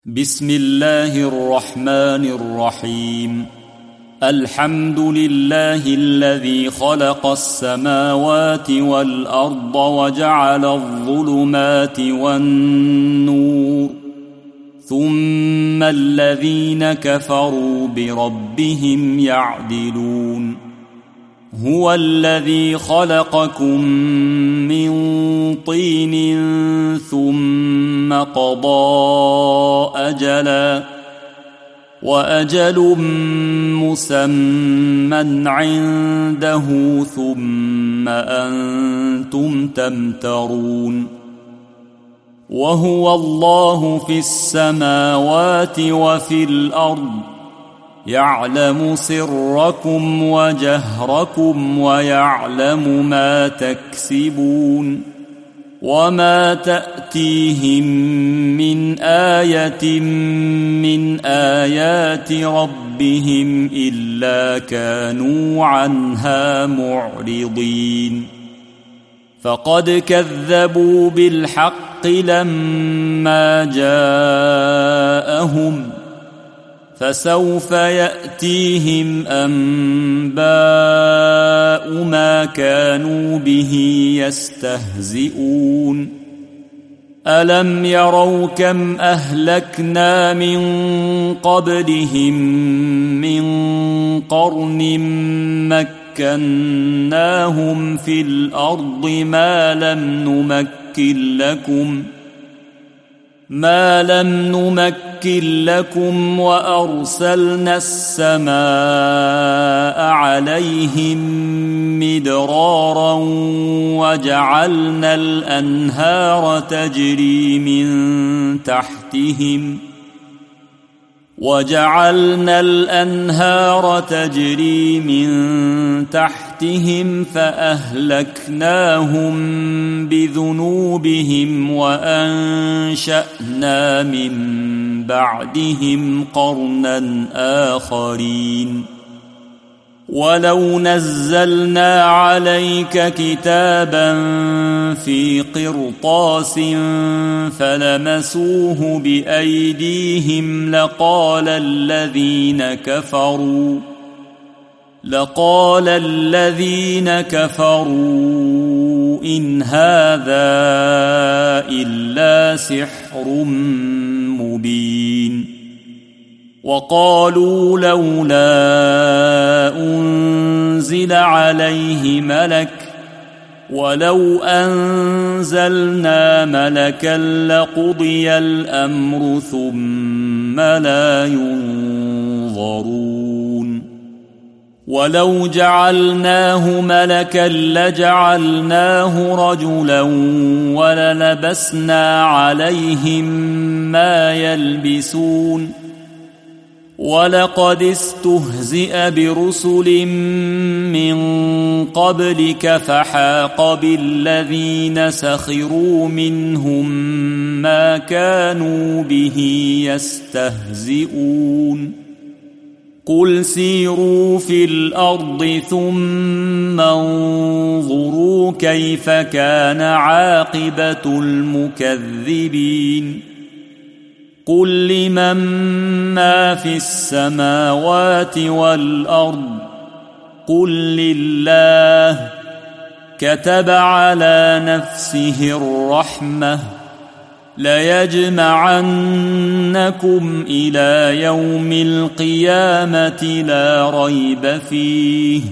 بسم الله الرحمن الرحيم. الحمد لله الذي خلق السماوات والأرض وجعل الظلمات والنور، ثم الذين كفروا بربهم يعدلون. هو الذي خلقكم من طين ثم قضى أجلا، وأجل مسمى عنده، ثم أنتم تمترون. وهو الله في السماوات وفي الأرض، يعلم سركم وجهركم ويعلم ما تكسبون. وما تأتيهم من آية من آيات ربهم إلا كانوا عنها معرضين. فقد كذبوا بالحق لما جاءهم، فسوف يأتيهم أنباء ما كانوا به يستهزئون. ألم يروا كم أهلكنا من قبلهم من قرن مكناهم في الأرض ما لم نمكن لكم، وأرسلنا السماء عليهم مدرارا، وجعلنا الأنهار تجري من تحتهم فأهلكناهم بذنوبهم، وأنشأنا من بعدهم قرنا آخرين. ولو نزلنا عليك كتابا في قرطاس فلمسوه بأيديهم لقال الذين كفروا إن هذا إلا سحر مبين. وقالوا لولا أنزل عليه ملك، ولو أنزلنا ملكا لقضي الأمر ثم لا ينظرون. ولو جعلناه ملكا لجعلناه رجلا وللبسنا عليهم ما يلبسون. ولقد استهزئ برسل من قبلك فحاق بالذين سخروا منهم ما كانوا به يستهزئون. قل سيروا في الأرض ثم انظروا كيف كان عاقبة المكذبين. قل لمن ما في السماوات والأرض، قل لله. كتب على نفسه الرحمة، ليجمعنكم إلى يوم القيامة لا ريب فيه،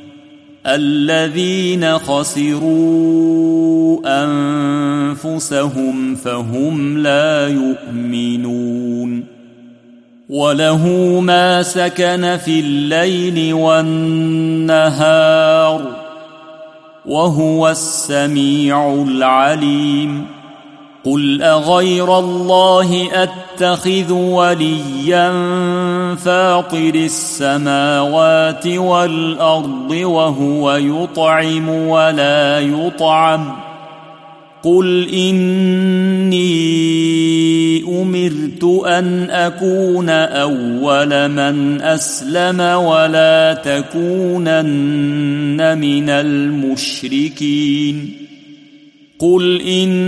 الذين خسروا أنفسهم فهم لا يؤمنون. وله ما سكن في الليل والنهار، وهو السميع العليم. قل أغير الله أتخذ وليا فاطر السماوات والأرض وهو يطعم ولا يطعم. قل إني أمرت أن أكون أول من أسلم ولا تكونن من المشركين. قل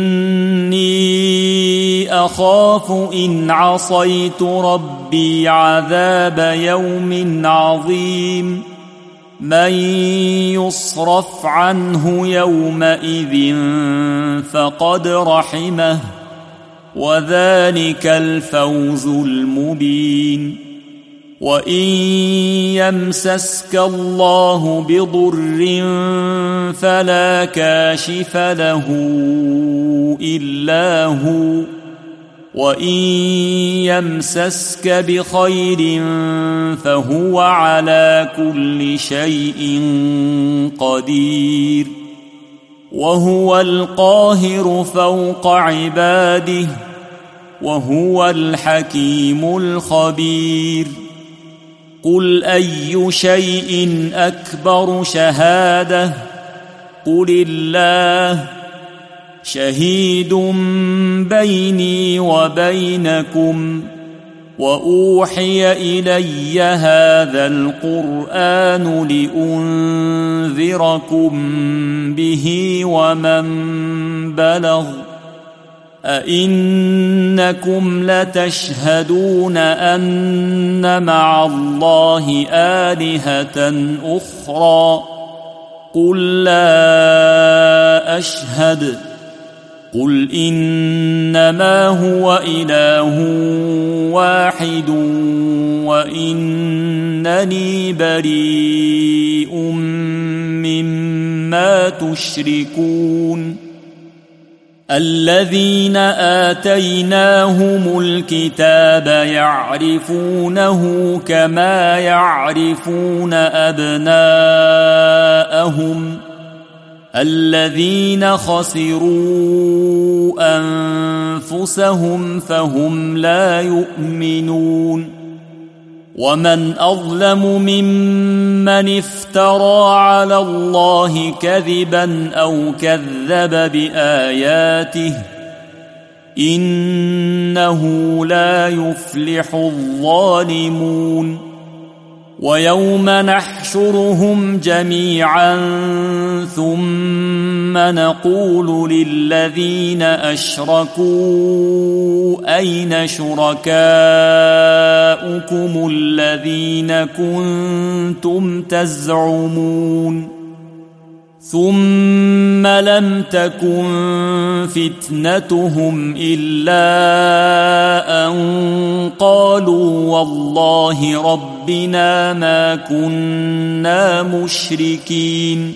إني أخاف إن عصيت ربي عذاب يوم عظيم من يصرف عنه يومئذ فقد رحمه وذلك الفوز المبين وإن يمسسك الله بضر فلا كاشف له إلا هو وإن يمسسك بخير فهو على كل شيء قدير وهو القاهر فوق عباده وهو الحكيم الخبير قل أي شيء أكبر شهادة قل الله شهيد بيني وبينكم وأوحي إلي هذا القرآن لأنذركم به ومن بلغ أئنكم لتشهدون أن مع الله آلهة أخرى قل لا أشهد قل إنما هو إله واحد وإنني بريء مما تشركون الذين آتيناهم الكتاب يعرفونه كما يعرفون أبناءهم الذين خسروا أنفسهم فهم لا يؤمنون ومن أظلم ممن افترى على الله كذبا أو كذب بآياته إنه لا يفلح الظالمون ويوم نحشرهم جميعا ثم نقول للذين أشركوا أين شركاؤكم الذين كنتم تزعمون ثم لم تكن فتنتهم إلا أن قالوا والله ربنا ما كنا مشركين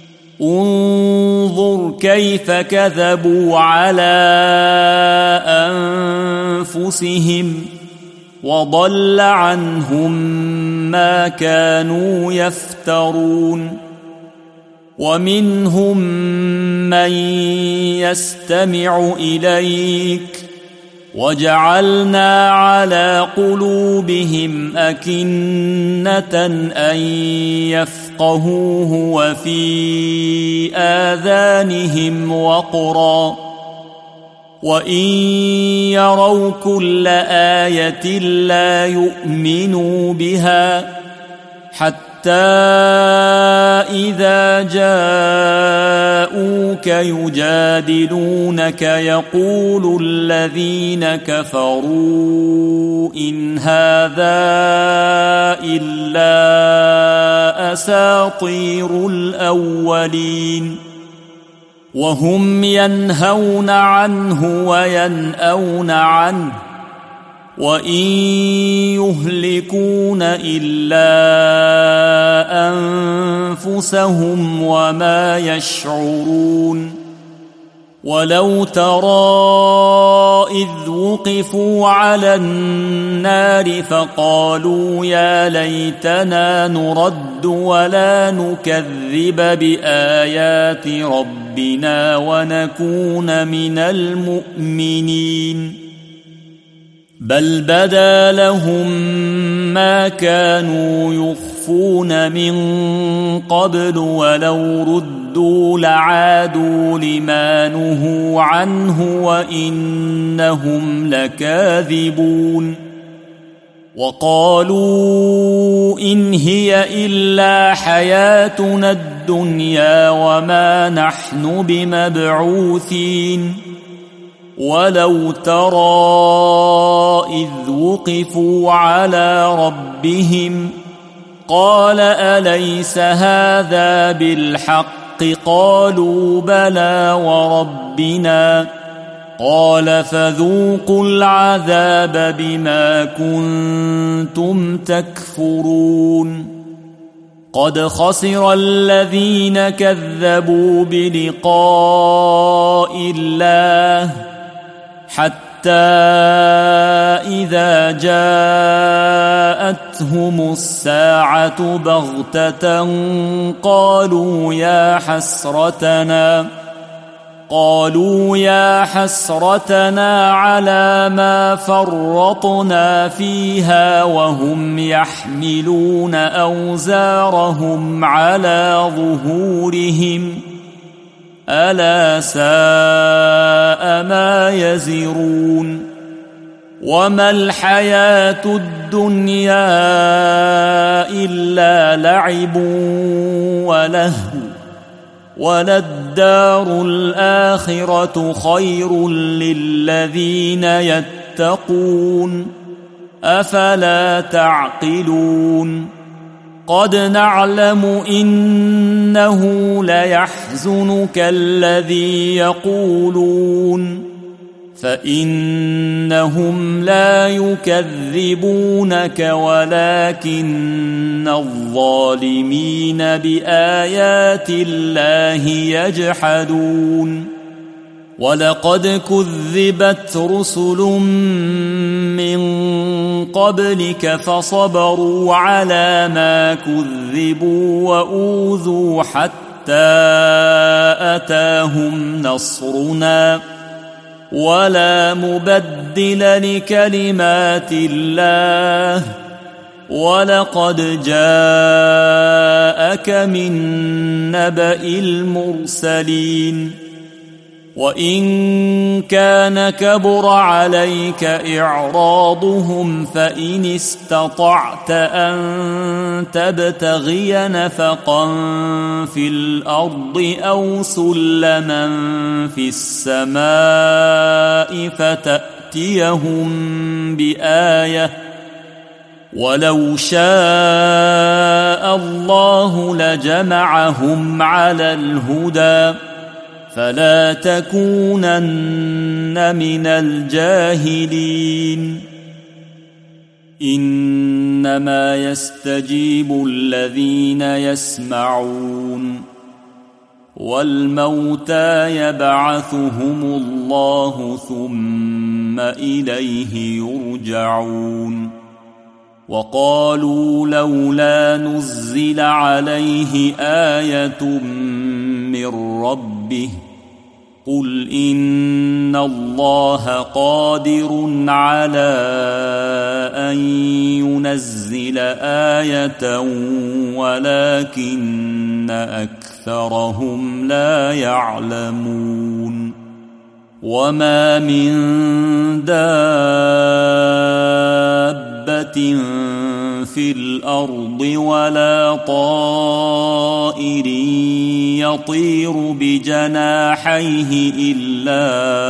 انظر كيف كذبوا على أنفسهم وضل عنهم ما كانوا يفترون ومنهم من يستمع إليك وجعلنا على قلوبهم أكنة أن يفقهوه وفي آذانهم وقرا وإن يروا كل آية لا يؤمنوا بها حتى إذا جاءوك يجادلونك يقول الذين كفروا إن هذا إلا أساطير الأولين وهم ينهون عنه وينأون عنه وإن يهلكون إلا أنفسهم وما يشعرون ولو ترى إذ وقفوا على النار فقالوا يا ليتنا نرد ولا نكذب بآيات ربنا ونكون من المؤمنين بل بدا لهم ما كانوا يخفون من قبل ولو ردوا لعادوا لما نهوا عنه وإنهم لكاذبون وقالوا إن هي إلا حياتنا الدنيا وما نحن بمبعوثين ولو ترى إذ وقفوا على ربهم قال أليس هذا بالحق قالوا بلى وربنا قال فذوقوا العذاب بما كنتم تكفرون قد خسر الذين كذبوا بلقاء الله حتى إذا جاءتهم الساعة بغتة قالوا يا حسرتنا على ما فرطنا فيها وهم يحملون أوزارهم على ظهورهم ألا ساء ما يزرون وما الحياة الدنيا إلا لعب ولهو وللدار الآخرة خير للذين يتقون أفلا تعقلون قد نعلم إنه ليحزنك الذي يقولون فإنهم لا يكذبونك ولكن الظالمين بآيات الله يجحدون ولقد كذبت رسل من قبلك فصبروا على ما كذبوا وأوذوا حتى أتاهم نصرنا ولا مبدل لكلمات الله ولقد جاءك من نبأ المرسلين وإن كان كبر عليك إعراضهم فإن استطعت أن تبتغي نفقا في الأرض أو سلما في السماء فتأتيهم بآية ولو شاء الله لجمعهم على الهدى فلا تكونن من الجاهلين إنما يستجيب الذين يسمعون والموتى يبعثهم الله ثم إليه يرجعون وقالوا لولا نزل عليه آية من ربه قل إن الله قادر على أن ينزل آية ولكن أكثرهم لا يعلمون وما من دابة في الأرض ولا طائر يطير بجناحيه إلا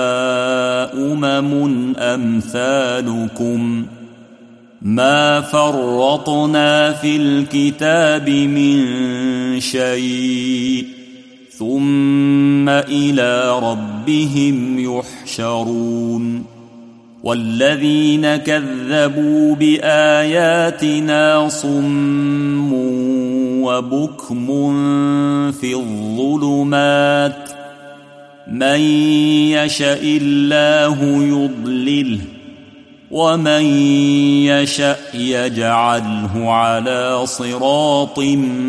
أمثالكم ما فرطنا في الكتاب من شيء ثم إلى ربهم يحشرون والذين كذبوا بآياتنا صم وبكم في الظلمات من يشاء الله يضلله ومن يشاء يجعله على صراط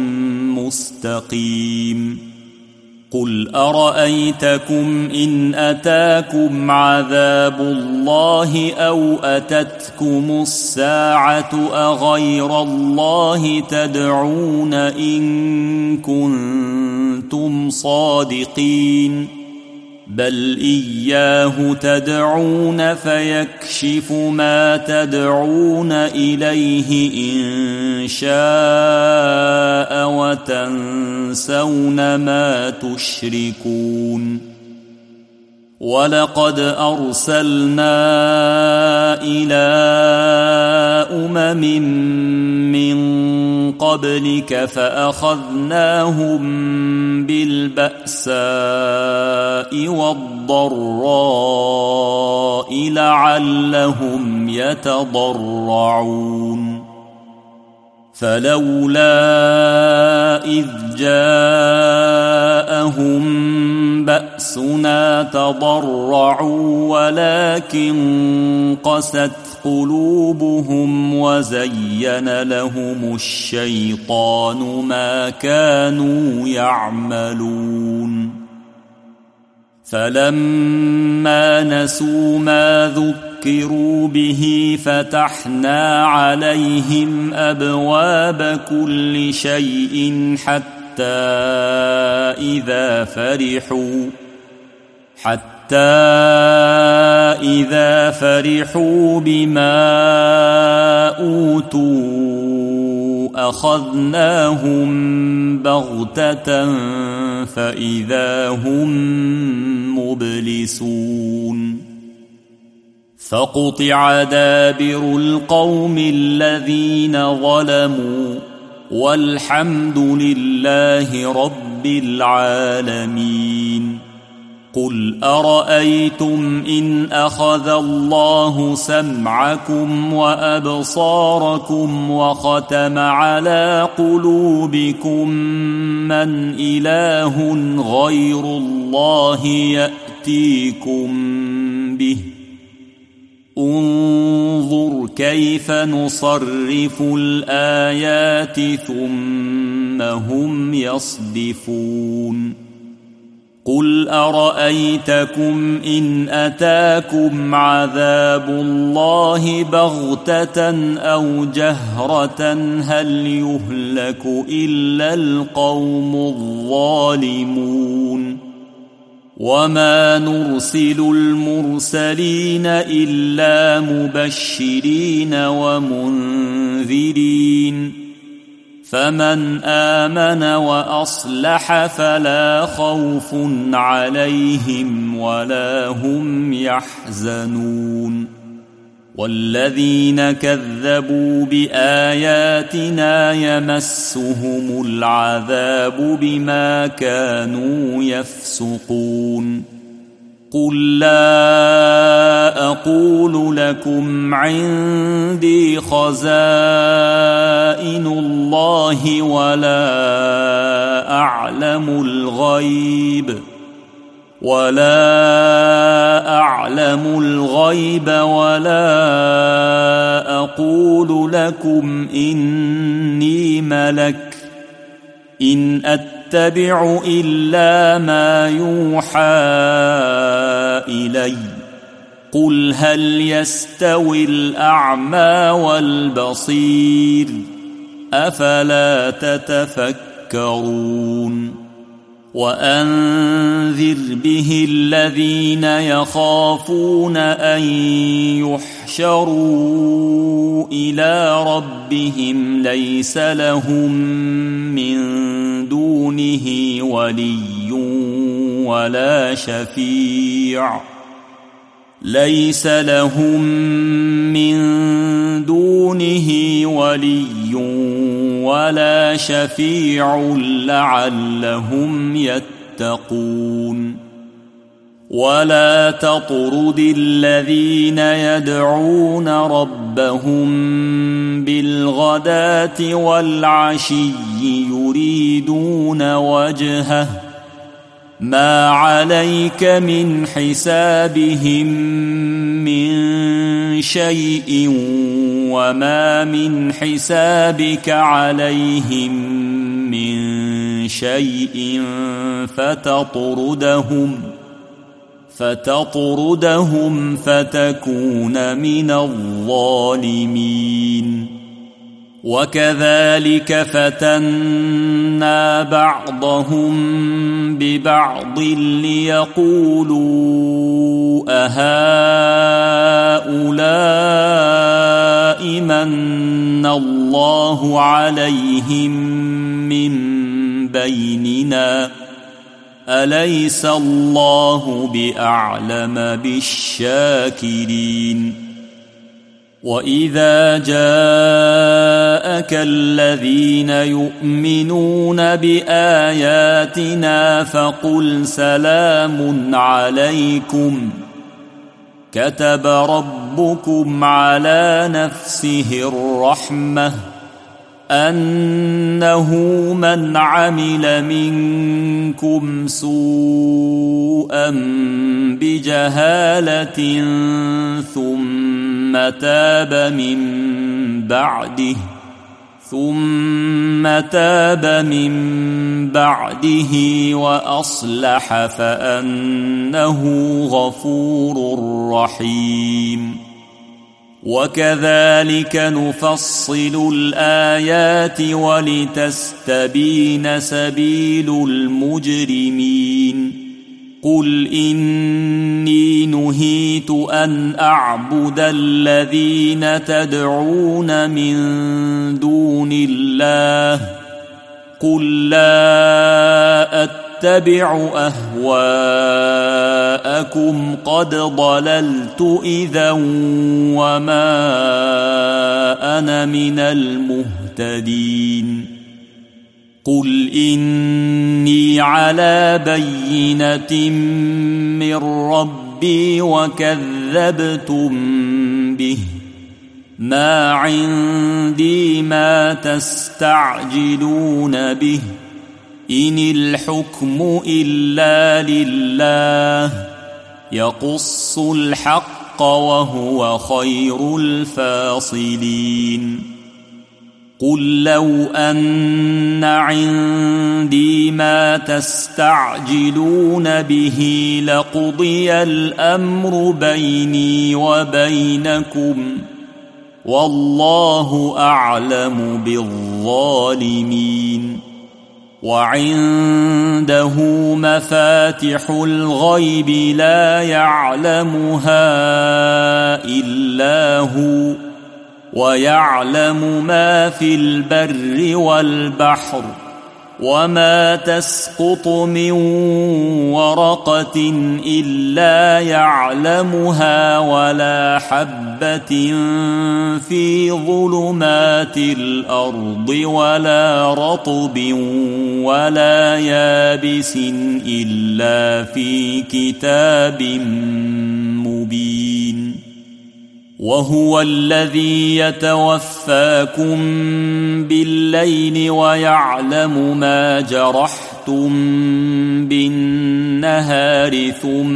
مستقيم قل أرأيتكم إن أتاكم عذاب الله أو أتتكم الساعة أغير الله تدعون إن كنتم صادقين بل إياه تدعون فيكشف ما تدعون إليه إن شاء وتنسون ما تشركون ولقد أرسلنا إلى من قبلك فأخذناهم بالبأساء والضراء لعلهم يتضرعون فلولا إذ جاءهم بأسنا تضرعوا ولكن قست قلوبهم وزين لهم الشيطان ما كانوا يعملون فلما نسوا ما ذكروا به فتحنا عليهم أبواب كل شيء حتى إذا فرحوا بما أوتوا أخذناهم بغتة فإذا هم مبلسون فقطع دابر القوم الذين ظلموا والحمد لله رب العالمين قل أرأيتم إن أخذ الله سمعكم وأبصاركم وختم على قلوبكم من إله غير الله يأتيكم به انظر كيف نصرف الآيات ثم هم يصدفون قل أرأيتكم إن أتاكم عذاب الله بغتة أو جهرة هل يهلك إلا القوم الظالمون وما نرسل المرسلين إلا مبشرين ومنذرين فمن آمن وأصلح فلا خوف عليهم ولا هم يحزنون والذين كذبوا بآياتنا يمسهم العذاب بما كانوا يفسقون قل لا أقول لكم عندي خزائن الله ولا أعلم الغيب ولا أقول لكم إني ملك إن أتبع إلا ما يوحى إلي قل هل يستوي الأعمى والبصير أفلا تتفكرون وأنذر به الذين يخافون أن يحشروا إلى ربهم ليس لهم من دونه ولي ولا شفيع لعلهم يتقون ولا تطرد الذين يدعون ربهم بالغداة والعشي يريدون وجهه ما عليك من حسابهم من شيء وما من حسابك عليهم من شيء فتطردهم فتكون من الظالمين وكذلك فتنا بعضهم ببعض ليقولوا أهؤلاء من الله عليهم من بيننا أليس الله بأعلم بالشاكرين وإذا جاءك الذين يؤمنون بآياتنا فقل سلام عليكم كتب ربكم على نفسه الرحمة أنه من عمل منكم سوءا بجهالة ثم تاب من بعده وأصلح فأنه غفور رحيم وكذلك نفصل الآيات ولتستبين سبيل المجرمين قل إني نهيت أن أعبد الذين تدعون من دون الله قل لا أتبع أهواءكم قد ضللت إذا وما أنا من المهتدين قل إني على بينة من ربي وكذبتم به ما عندي ما تستعجلون به إن الحكم إلا لله يقص الحق وهو خير الفاصلين قل لو أن عندي ما تستعجلون به لقضي الأمر بيني وبينكم والله أعلم بالظالمين وعنده مفاتح الغيب لا يعلمها إلا هو ويعلم ما في البر والبحر وما تسقط من ورقة إلا يعلمها ولا حبة في ظلمات الأرض ولا رطب ولا يابس إلا في كتاب مبين وهو الذي يتوفاكم بالليل ويعلم ما جرحتم بالنهار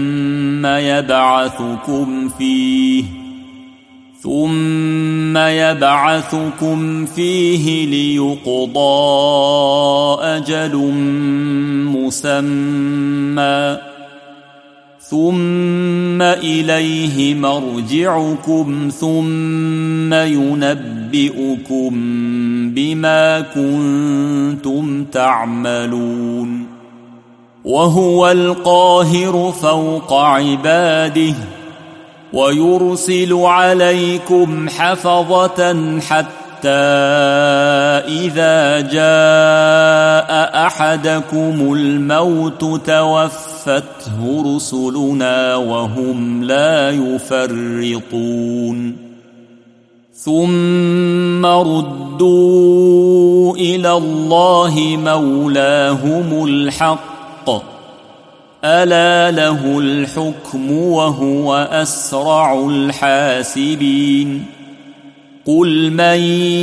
ثم يبعثكم فيه ليقضى أجل مسمى ثم إليه مرجعكم ثم ينبئكم بما كنتم تعملون وهو القاهر فوق عباده ويرسل عليكم حفظة حتى إذا جاء أحدكم الموت توفته رسلنا وهم لا يفرطون ثم ردوا إلى الله مولاهم الحق ألا له الحكم وهو أسرع الحاسبين قل من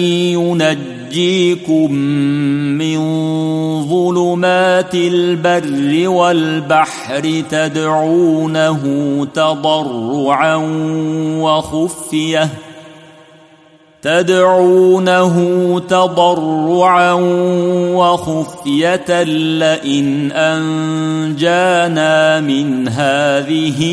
ينجيكم من ظلمات البر والبحر تدعونه تضرعا وخفية لئن أنجانا من هذه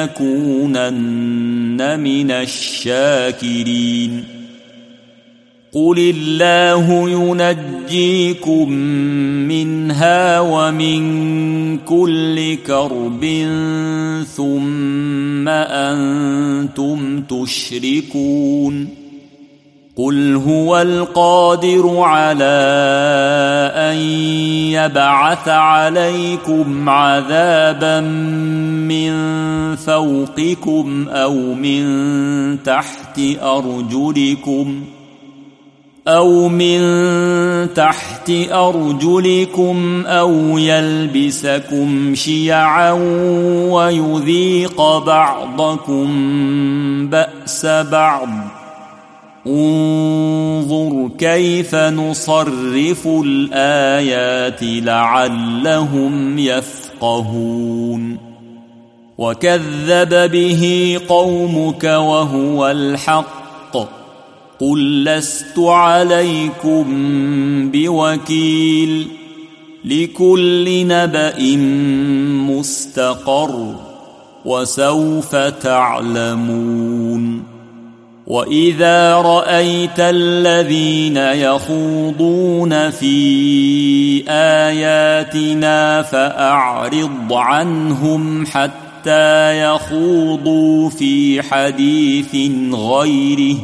لنكونن من الشاكرين قل الله ينجيكم منها ومن كل كرب ثم أنتم تشركون قل هو القادر على أن يبعث عليكم عذابا من فوقكم أو من تحت أرجلكم أو يلبسكم شيعا ويذيق بعضكم بأس بعض انظر كيف نصرف الآيات لعلهم يفقهون وكذب به قومك وهو الحق قل لست عليكم بوكيل لكل نبأ مستقر وسوف تعلمون وإذا رأيت الذين يخوضون في آياتنا فأعرض عنهم حتى يخوضوا في حديث غيره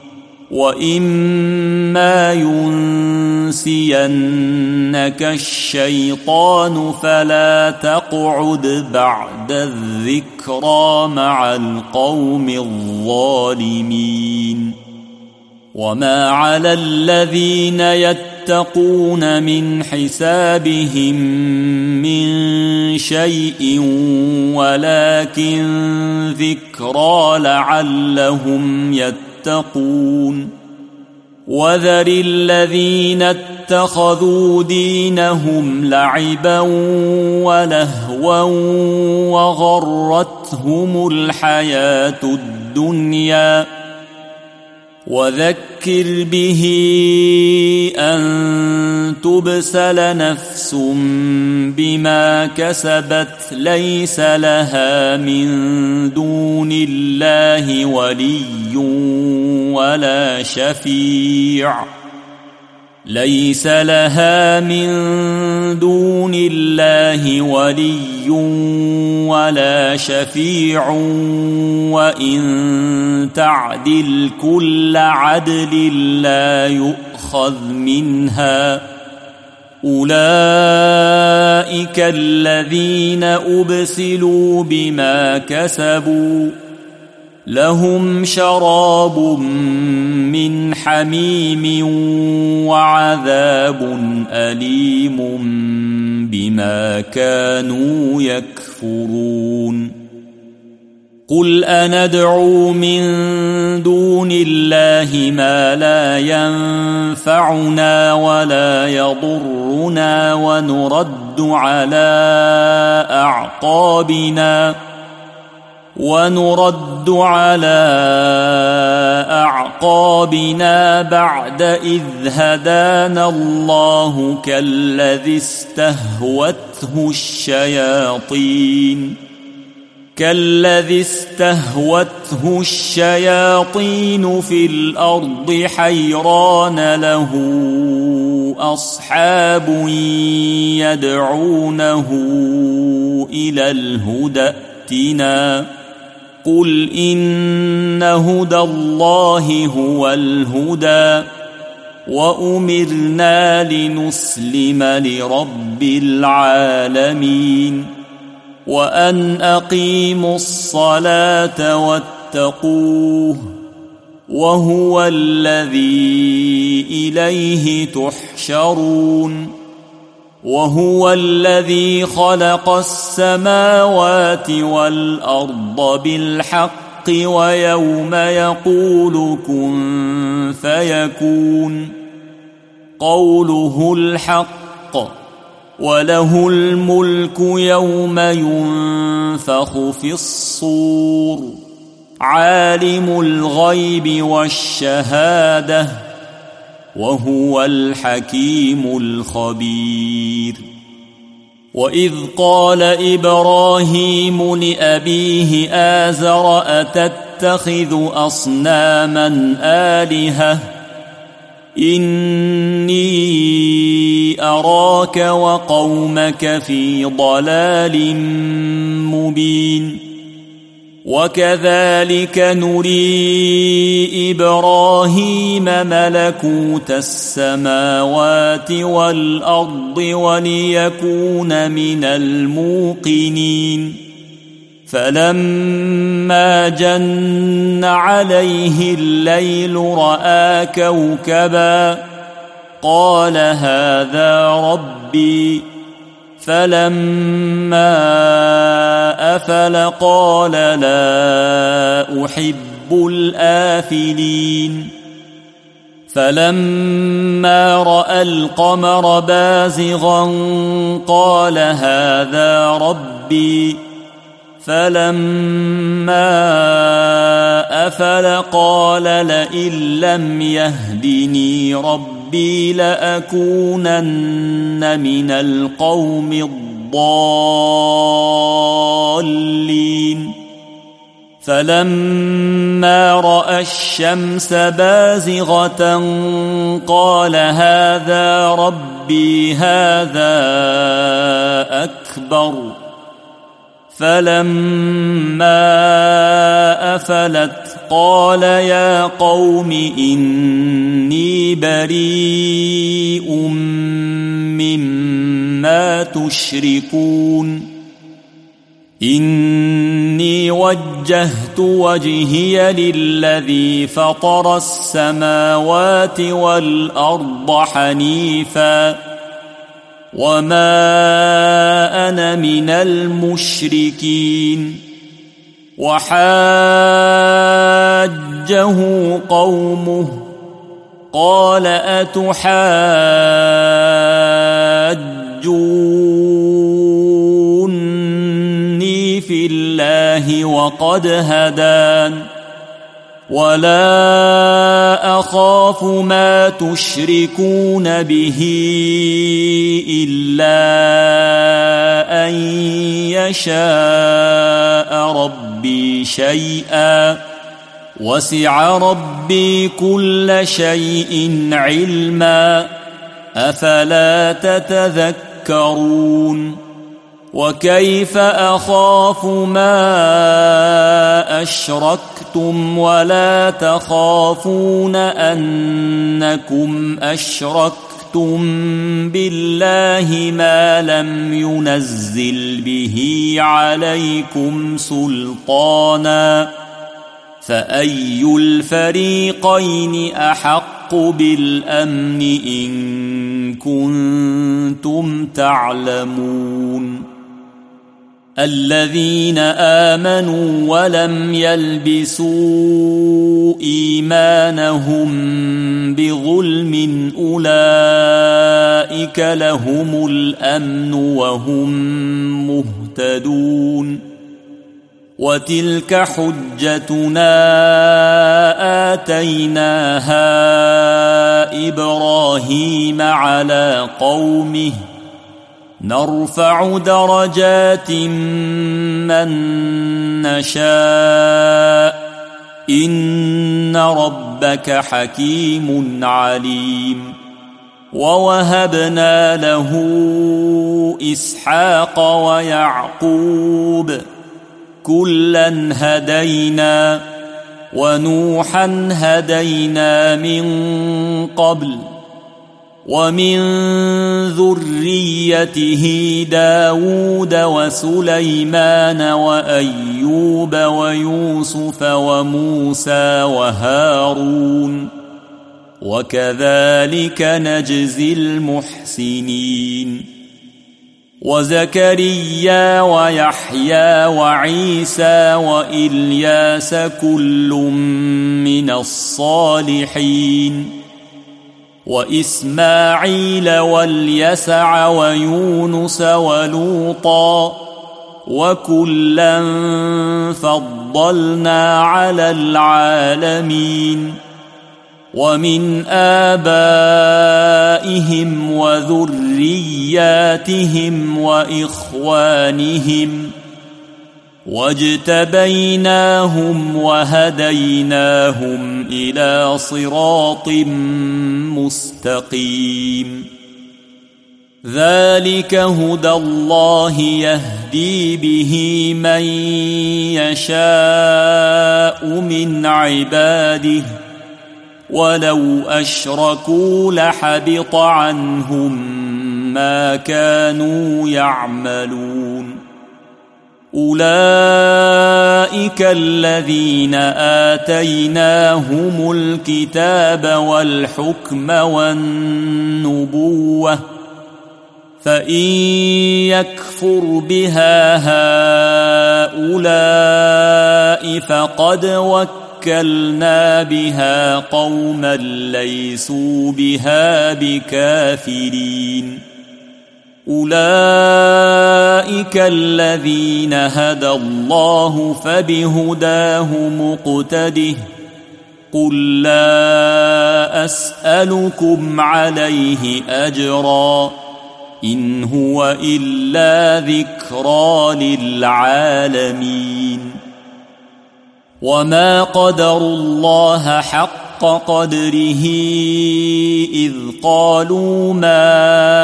وإما ينسينك الشيطان فلا تقعد بعد الذكرى مع القوم الظالمين وما على الذين يتقون من حسابهم من شيء ولكن ذكرى لعلهم يتقون وذر الذين اتخذوا دينهم لعبا ولهوا وغرتهم الحياة الدنيا وذكر به أن تبسل نفس بما كسبت ليس لها من دون الله ولي ولا شفيع وإن تعدل كل عدل لا يؤخذ منها أولئك الذين أبسلوا بما كسبوا لهم شراب من حميم وعذاب أليم بما كانوا يكفرون قل أندعو من دون الله ما لا ينفعنا ولا يضرنا ونرد على أعقابنا بعد إذ هدانا الله كالذي استهوته الشياطين في الأرض حيران له أصحاب يدعونه إلى الهدى ائتنا قل إن هدى الله هو الهدى وأمرنا لنسلم لرب العالمين وأن أقيموا الصلاة واتقوه وهو الذي إليه تحشرون وهو الذي خلق السماوات والأرض بالحق ويوم يقول كن فيكون قوله الحق وله الملك يوم ينفخ في الصور عالم الغيب والشهادة وهو الحكيم الخبير وإذ قال إبراهيم لأبيه آزر أتتخذ أصناما آلهة إني أراك وقومك في ضلال مبين وكذلك نري إبراهيم ملكوت السماوات والأرض وليكون من الموقنين فلما جن عليه الليل رأى كوكبا قال هذا ربي فلما أفل قال لا أحب الآفلين فلما رأى القمر بازغا قال هذا ربي فلما أفل قال لئن لم يهدني ربي لأكونن من القوم الضالين فلما رأى الشمس بازغة قال هذا ربي هذا أكبر فلما أفلت قال يا قوم إني بريء مما تشركون إني وجهت وجهي للذي فطر السماوات والأرض حنيفا وما أنا من المشركين وحاجه قومه قال أتحاجوني في الله وقد هدان ولا أخاف ما تشركون به إلا أن يشاء ربي شيئا وسع ربي كل شيء علما أفلا تتذكرون وكيف أخاف ما أشركتم ولا تخافون أنكم أشركتم بالله ما لم ينزل به عليكم سلطانا فأي الفريقين أحق بالأمن إن كنتم تعلمون الذين آمنوا ولم يلبسوا إيمانهم بظلم أولئك لهم الأمن وهم مهتدون وتلك حجتنا آتيناها إبراهيم على قومه نرفع درجات من نشاء إن ربك حكيم عليم ووهبنا له إسحاق ويعقوب كلا هدينا ونوحا هدينا من قبل ومن ذريته داود وسليمان وأيوب ويوسف وموسى وهارون وكذلك نجزي المحسنين وزكريا ويحيى وعيسى وإلياس كل من الصالحين وإسماعيل واليسع ويونس ولوطا وكلا فضلنا على العالمين ومن آبائهم وذرياتهم وإخوانهم واجتبيناهم وهديناهم إلى صراط مستقيم ذلك هدى الله يهدي به من يشاء من عباده ولو أشركوا لحبط عنهم ما كانوا يعملون أولئك الذين آتيناهم الكتاب والحكم والنبوة فإن يكفر بها هؤلاء فقد وكلنا بها قوما ليسوا بها بكافرين أولئك الذين هدى الله فبهداه مقتده قل لا أسألكم عليه أجرا إن هو إلا ذكرى للعالمين وما قدروا الله حق قدره إذ قالوا ما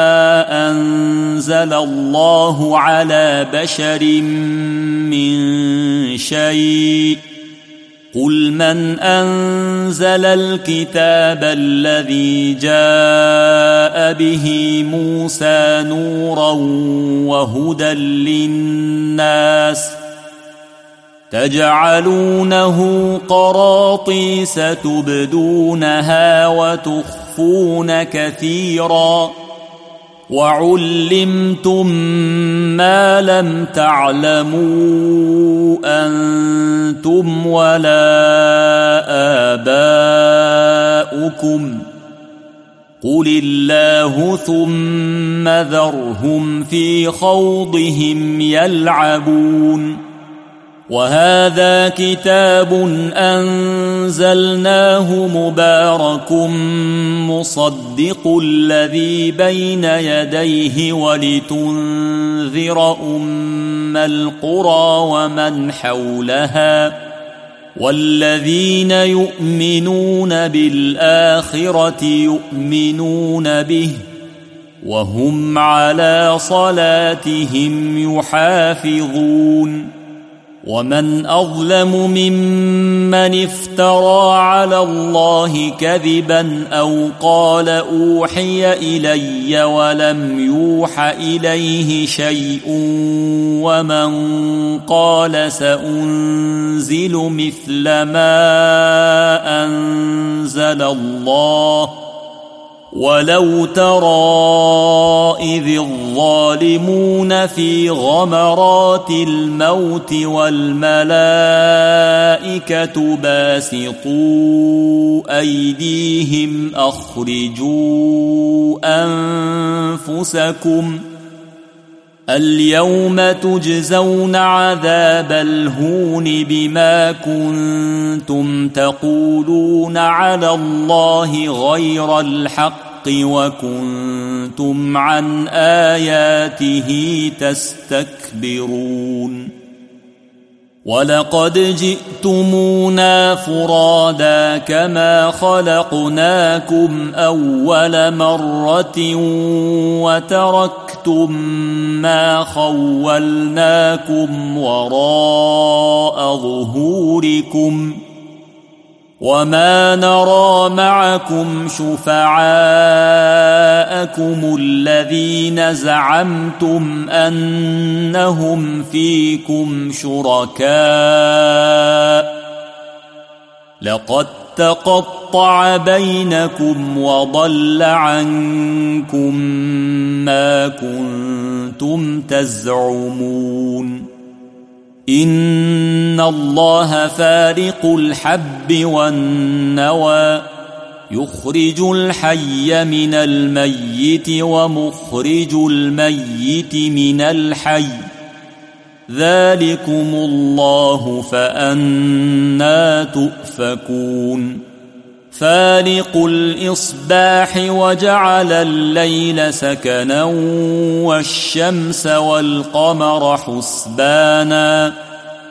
أنزل الله على بشر من شيء قل من أنزل الكتاب الذي جاء به موسى نورا وهدى للناس تجعلونه قراطيس تبدونها وتخفون كثيرا وعلمتم ما لم تعلموا أنتم ولا آباؤكم قل الله ثم ذرهم في خوضهم يلعبون وهذا كتاب أنزلناه مبارك مصدق الذي بين يديه ولتنذر أم القرى ومن حولها والذين يؤمنون بالآخرة يؤمنون به وهم على صلاتهم يحافظون ومن أظلم ممن افترى على الله كذبا أو قال أوحي إلي ولم يوح إليه شيء ومن قال سأنزل مثل ما أنزل الله ولو ترى إذ الظالمون في غمرات الموت والملائكة باسطوا أيديهم أخرجوا أنفسكم اليوم تجزون عذاب الهون بما كنتم تقولون على الله غير الحق وكنتم عن آياته تستكبرون ولقد جئتمونا فرادا كما خلقناكم أول مرة وتركتم ما خولناكم وراء ظهوركم وما نرى معكم شفعاءكم الذين زعمتم أنهم فيكم شركاء لقد تقطع بينكم وضل عنكم ما كنتم تزعمون إن الله فارق الحب والنوى يخرج الحي من الميت ومخرج الميت من الحي ذلكم الله فأنى تؤفكون فالق الإصباح وجعل الليل سكنا والشمس والقمر حسبانا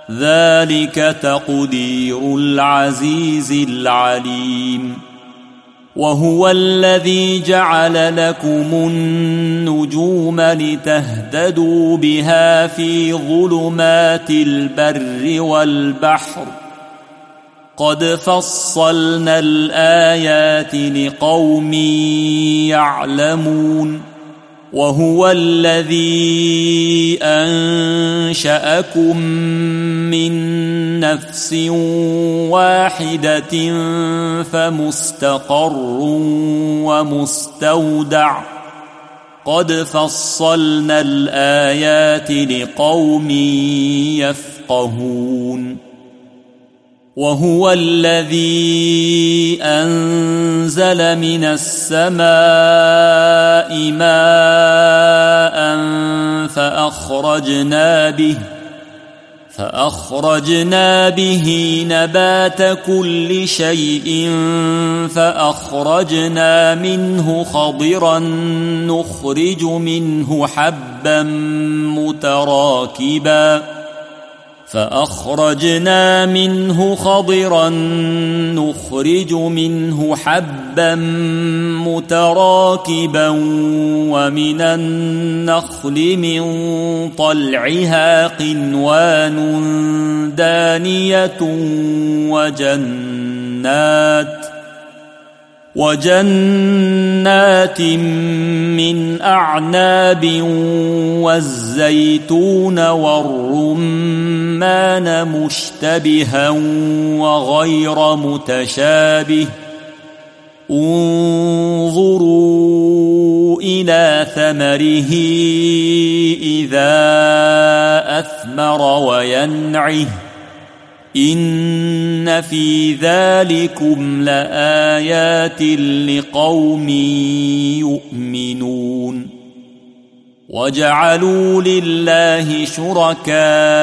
ذلك تقدير العزيز العليم. وهو الذي جعل لكم النجوم لتهتدوا بها في ظلمات البر والبحر قد فصلنا الآيات لقوم يعلمون. وهو الذي أنشأكم من نفس واحدة فمستقر ومستودع قد فصلنا الآيات لقوم يفقهون. وهو الذي أنزل من السماء ماء فأخرجنا به نبات كل شيء فأخرجنا منه خضرا نخرج منه حبا متراكبا ومن النخل من طلعها قنوان دانية وجنات من أعناب والزيتون والرمان مشتبها وغير متشابه انظروا إلى ثمره إذا أثمر وينعه إن في ذلكم لآيات لقوم يؤمنون. وجعلوا لله شركاء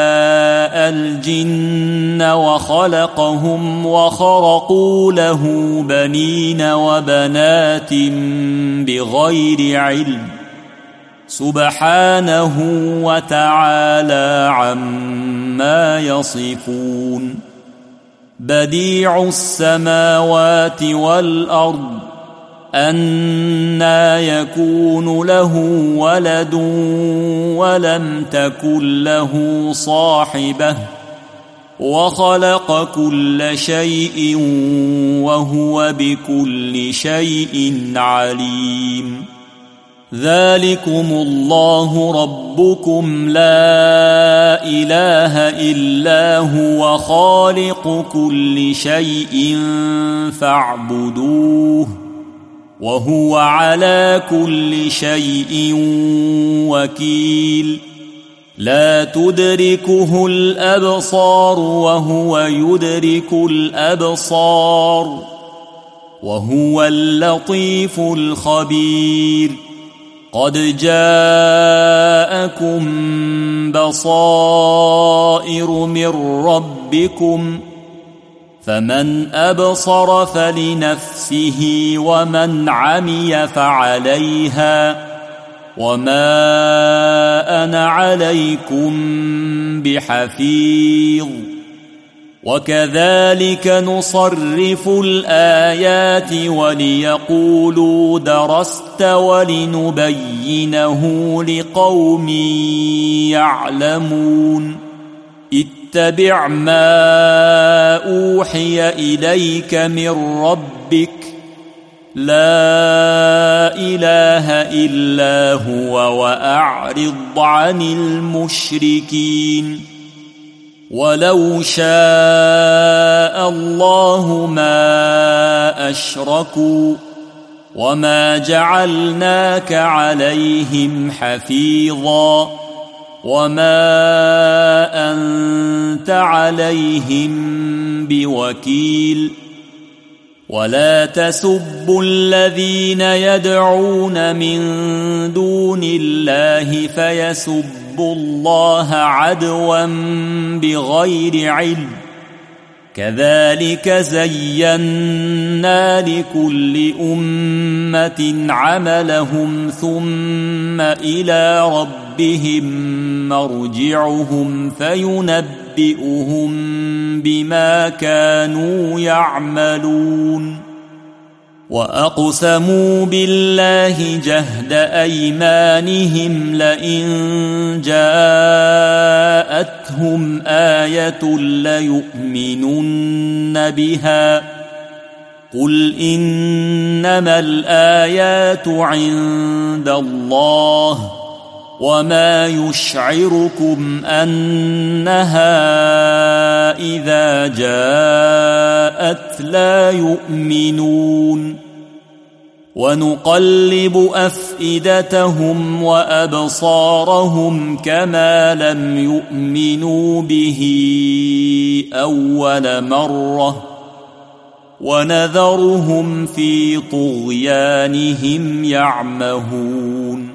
الجن وخلقهم وخرقوا له بنين وبنات بغير علم سبحانه وتعالى عما يصفون. بديع السماوات والأرض أنى يكون له ولد ولم تكن له صاحبة وخلق كل شيء وهو بكل شيء عليم. ذلكم الله ربكم لا إله إلا هو خالق كل شيء فاعبدوه وهو على كل شيء وكيل. لا تدركه الأبصار وهو يدرك الأبصار وهو اللطيف الخبير. قد جاءكم بصائر من ربكم فمن أبصر فلنفسه ومن عمي فعليها وما أنا عليكم بحفيظ. وكذلك نصرف الآيات وليقولوا درست ولنبينه لقوم يعلمون. اتبع ما أوحي إليك من ربك لا إله إلا هو وأعرض عن المشركين. ولو شاء الله ما أشركوا وما جعلناك عليهم حفيظا وما أنت عليهم بوكيل. ولا تسبوا الذين يدعون من دون الله فيسبوا الله عدوا بغير علم. كذلك زينا لكل أمة عملهم ثم إلى ربهم مرجعهم ينبئهم بما كانوا يعملون وأقسموا بالله جهد أيمانهم لئن جاءتهم آية ليؤمنن بها قل إنما الآيات عند الله وما يشعركم أنها إذا جاءت لا يؤمنون ونقلب أفئدتهم وأبصارهم كما لم يؤمنوا به أول مرة ونذرهم في طغيانهم يعمهون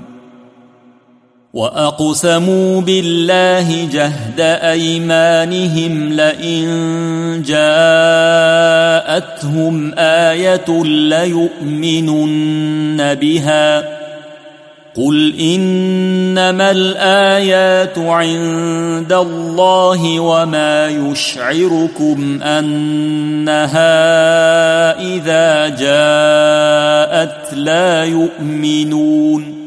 وأقسموا بالله جهد أيمانهم لئن جاءتهم آية ليؤمنن بها قل إنما الآيات عند الله وما يشعركم أنها إذا جاءت لا يؤمنون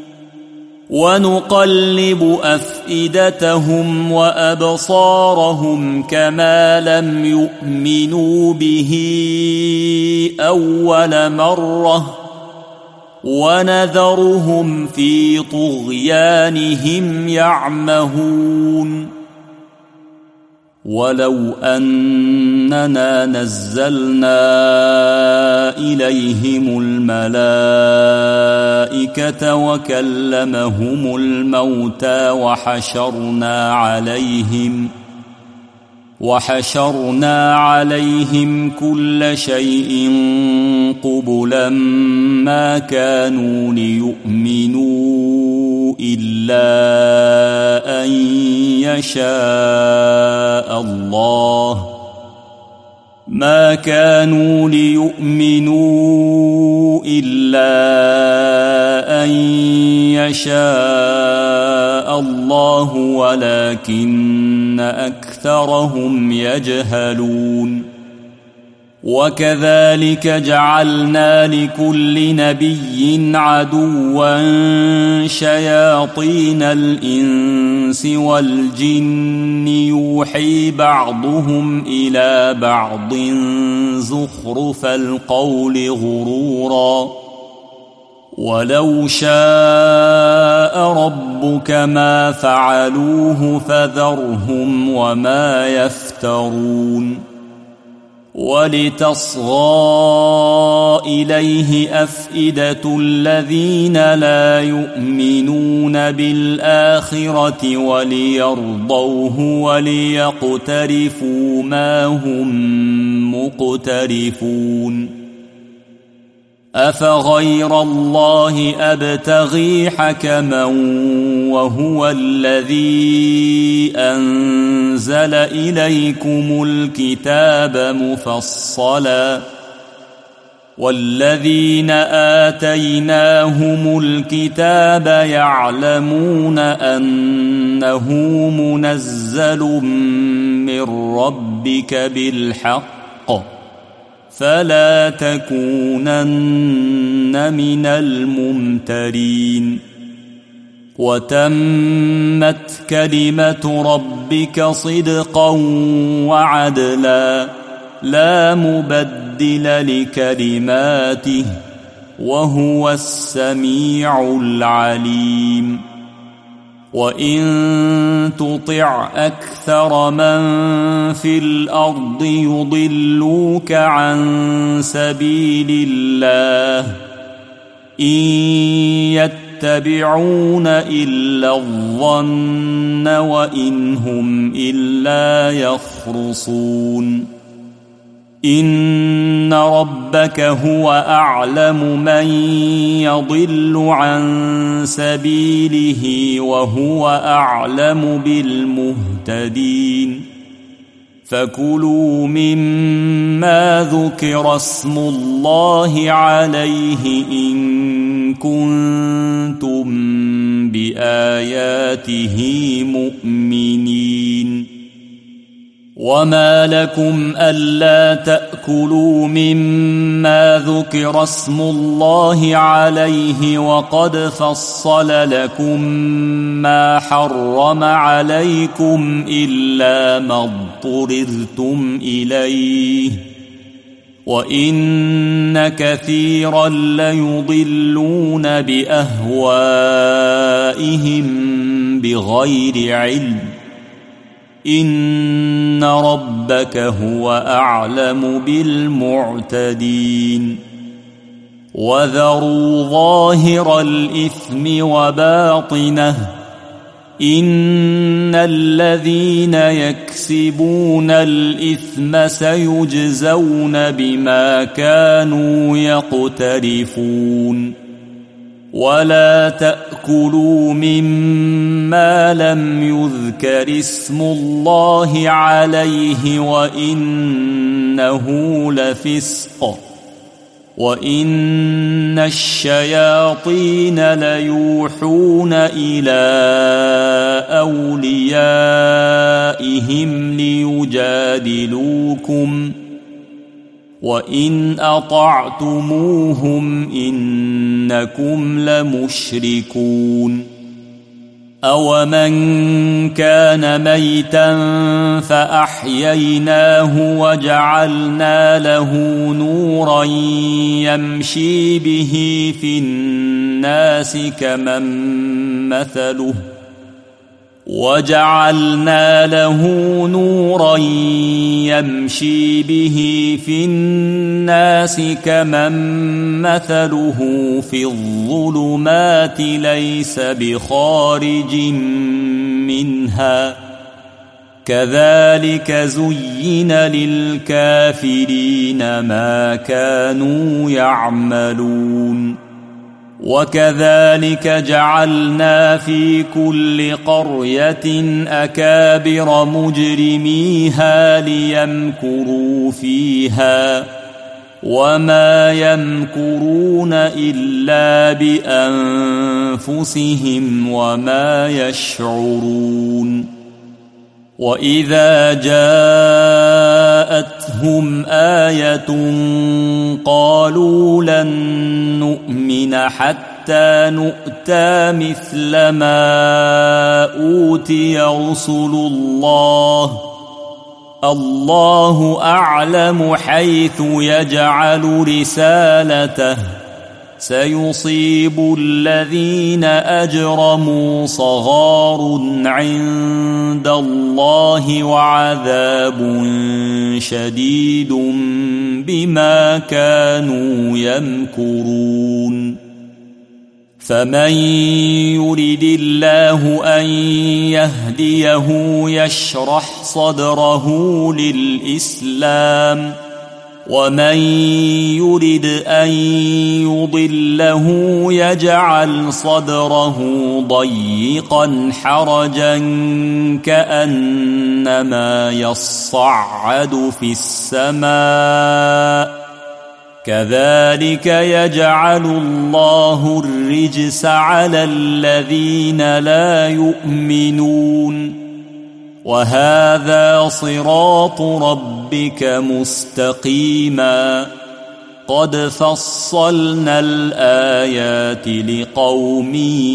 ونقلب أفئدتهم وأبصارهم كما لم يؤمنوا به أول مرة ونذرهم في طغيانهم يعمهون ولو أننا نزلنا إليهم الملائكة وكلمهم الموتى وحشرنا عليهم كل شيء قبلا ما كانوا ليؤمنوا إلا أن يشاء الله ولكن أكثرهم يجهلون وكذلك جعلنا لكل نبي عدوا شياطين الإنس والجن يوحي بعضهم إلى بعض زخرف القول غرورا ولو شاء ربك ما فعلوه فذرهم وما يفترون ولتصغى إليه أفئدة الذين لا يؤمنون بالآخرة وليرضوه وليقترفوا ما هم مقترفون أفغير الله أبتغي حكما وهو الذي أنزل إليكم الكتاب مفصلا والذين آتيناهم الكتاب يعلمون أنه منزل من ربك بالحق فلا تكونن من الممترين وتمت كلمة ربك صدقا وعدلا لا مبدل لكلماته وهو السميع العليم وإن تطع أكثر من في الأرض يضلوك عن سبيل الله إن يتبعون إلا الظن وإن هم إلا يخرصون إن ربك هو أعلم من يضل عن سبيله وهو أعلم بالمهتدين فكلوا مما ذكر اسم الله عليه إن كنتم بآياته مؤمنين وما لكم ألا تأكلوا مما ذكر اسم الله عليه وقد فصل لكم ما حرم عليكم إلا ما اضطررتم إليه وإن كثيرا ليضلون بأهوائهم بغير علم إن ربك هو أعلم بالمعتدين وذروا ظاهر الإثم وباطنه إن الذين يكسبون الإثم سيجزون بما كانوا يقترفون ولا تأكلوا مما لم يذكر اسم الله عليه وإنه لفسق وإن الشياطين ليوحون إلى أوليائهم ليجادلوكم وإن أطعتموهم إنكم لمشركون أومن كان ميتا فأحييناه وجعلنا له نورا يمشي به في الناس كمن مثله في الظلمات ليس بخارج منها كذلك زين للكافرين ما كانوا يعملون وكذلك جعلنا في كل قرية أكابر مجرميها ليمكروا فيها وما يمكرون إلا بأنفسهم وما يشعرون وإذا جاءتهم آية قالوا لن نؤمن حتى نؤتى مثل ما أوتي رسل الله أعلم حيث يجعل رسالته سيصيب الذين أجرموا صغار عند الله وعذاب شديد بما كانوا يمكرون فمن يرد الله أن يهديه يشرح صدره للإسلام ومن يرد أن يضله يجعل صدره ضيقا حرجا كأنما يصعد في السماء كذلك يجعل الله الرجس على الذين لا يؤمنون وهذا صراط ربك مستقيما قد فصلنا الآيات لقوم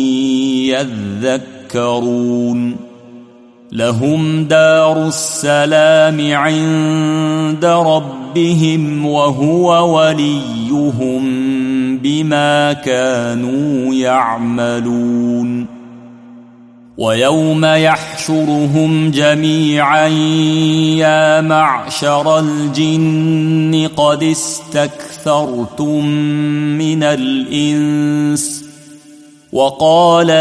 يذكرون لهم دار السلام عند ربهم وهو وليهم بما كانوا يعملون ويوم يحشرهم جميعا يا معشر الجن قد استكثرتم من الإنس وقال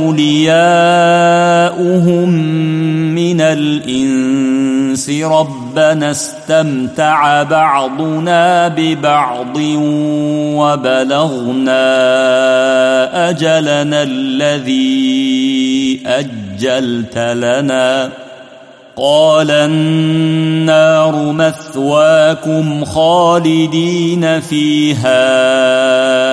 أولياؤهم من الإنس ربنا استمتع بعضنا ببعض وبلغنا أجلنا الذي أجلت لنا قال النار مثواكم خالدين فيها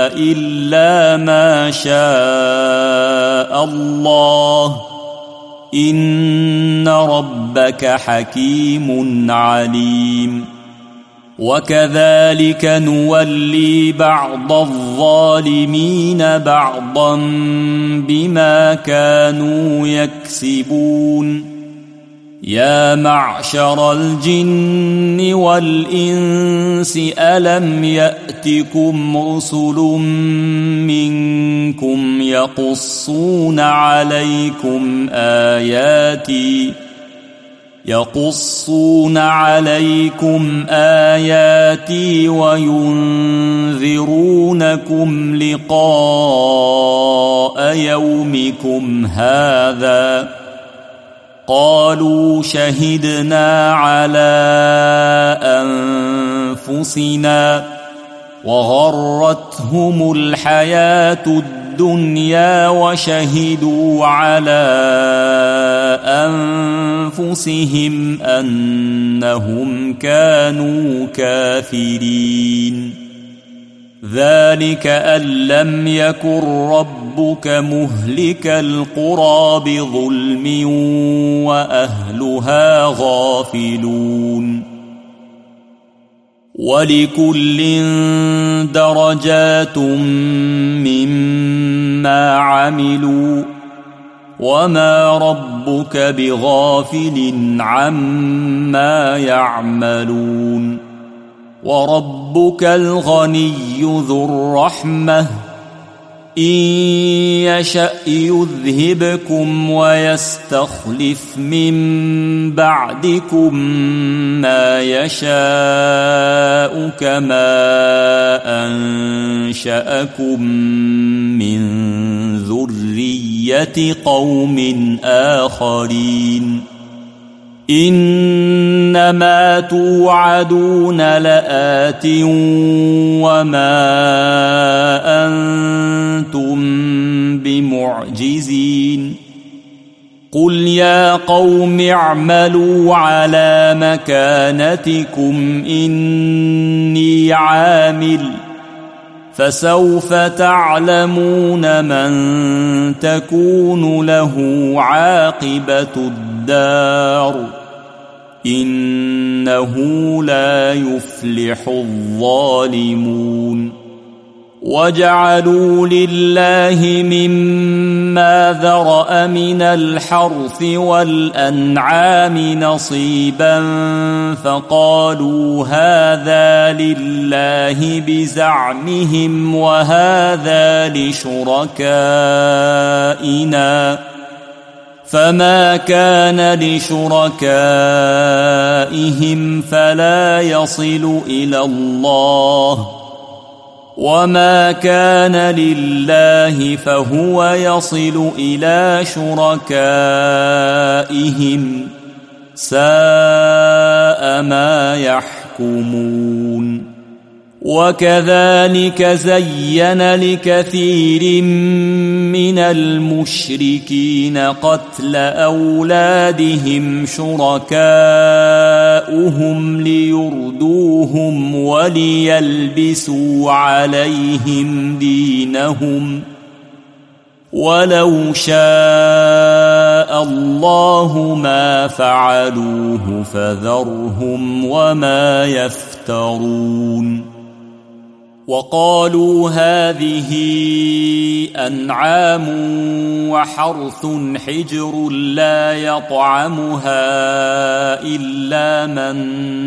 إلا ما شاء الله إن ربك حكيم عليم وكذلك نولي بعض الظالمين بعضا بما كانوا يكسبون يا معشر الجن والإنس ألم يأتكم رسل منكم يقصون عليكم آياتي وينذرونكم لقاء يومكم هذا قالوا شهدنا على أنفسنا وغرتهم الحياة الدنيا وشهدوا على أنفسهم أنهم كانوا كافرين ذلك أن لم يكن ربك مهلك القرى بظلم وأهلها غافلون ولكل درجات مما عملوا وما ربك بغافل عما يعملون وربك الغني ذو الرحمة إن يشأ يذهبكم ويستخلف من بعدكم ما يشاء كما أنشأكم من ذرية قوم آخرين إنما توعدون لآت وما أنتم بمعجزين قل يا قوم اعملوا على مكانتكم إني عامل فسوف تعلمون من تكون له عاقبة الدار إنه لا يفلح الظالمون وجعلوا لله مما ذرأ من الحرث والأنعام نصيبا فقالوا هذا لله بزعمهم وهذا لشركائنا فما كان لشركائهم فلا يصل إلى الله وما كان لله فهو يصل إلى شركائهم ساء ما يحكمون وكذلك زين لكثير من المشركين قتل أولادهم شركاؤهم ليردوهم وليلبسوا عليهم دينهم ولو شاء الله ما فعلوه فذرهم وما يفترون وقالوا هذه أنعام وحرث حجر لا يطعمها إلا من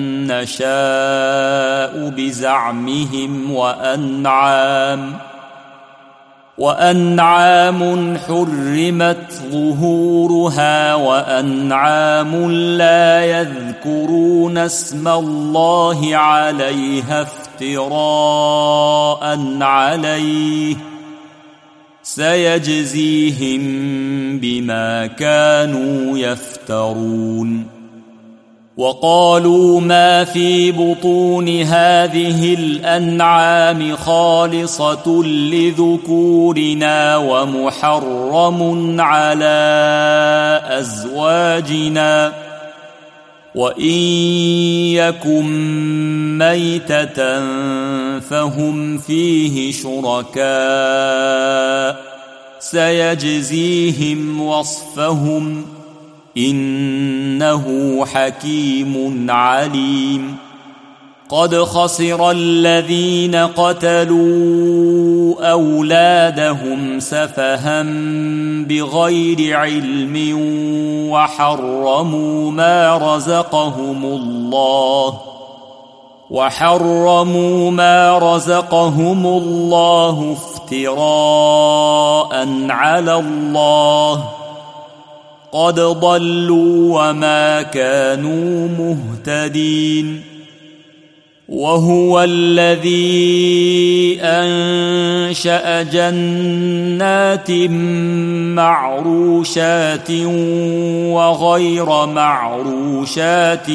نشاء بزعمهم وأنعام حرمت ظهورها وأنعام لا يذكرون اسم الله عليها افتراء عليه سيجزيهم بما كانوا يفترون وقالوا ما في بطون هذه الأنعام خالصة لذكورنا ومحرم على أزواجنا وإن يكن ميتة فهم فيه شركاء سيجزيهم وصفهم إنه حكيم عليم قد خسر الذين قتلوا أولادهم سفها بغير علم وحرموا ما رزقهم الله افتراء على الله قد ضلوا وما كانوا مهتدين وهو الذي أنشأ جنات معروشات وغير معروشات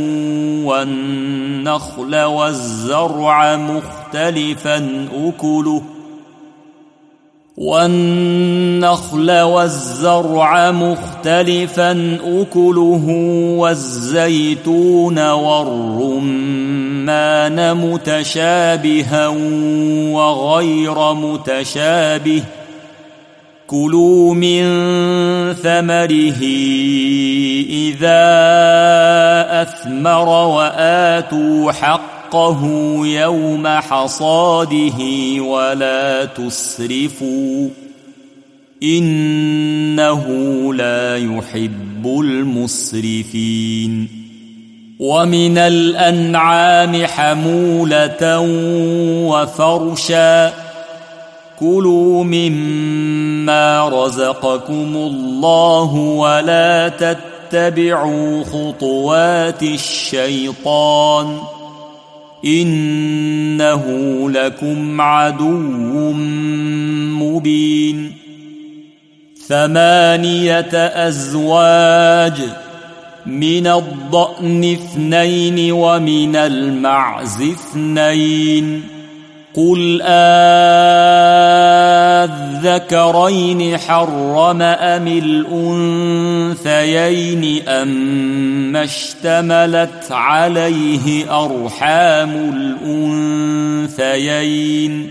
والنخل والزرع مختلفا أكله والزيتون والرمان متشابها وغير متشابه كلوا من ثمره إذا أثمر وآتوا حقه يوم حصاده ولا تسرفوا إنه لا يحب المسرفين ومن الأنعام حمولة وفرشا كلوا مما رزقكم الله ولا تتبعوا خطوات الشيطان إنه لكم عدو مبين 8 أزواج من الضأن 2 ومن المعز 2 قل أذكرين حرم أم الأنثيين أما اشتملت عليه أرحام الأنثيين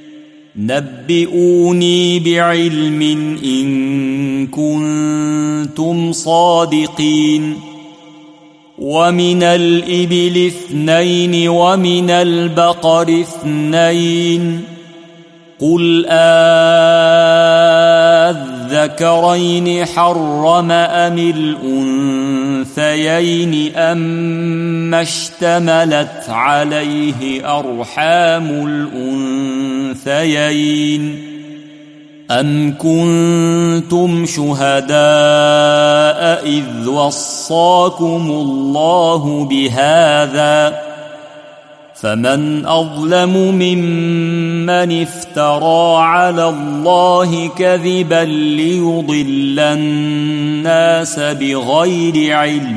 نبئوني بعلم إن كنتم صادقين ومن الإبل 2 ومن البقر 2 قل أذكرين حرم أم الأنثيين أما اشتملت عليه أرحام الأنثيين أم كنتم شهداء إذ وصاكم الله بهذا فمن أظلم ممن افترى على الله كذبا ليضل الناس بغير علم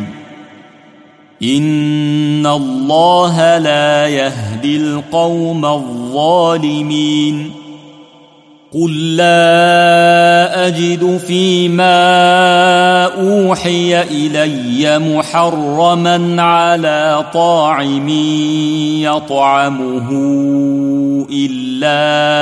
إن الله لا يهدي القوم الظالمين قل لا أجد فيما أوحي إلي محرما على طاعم يطعمه إلا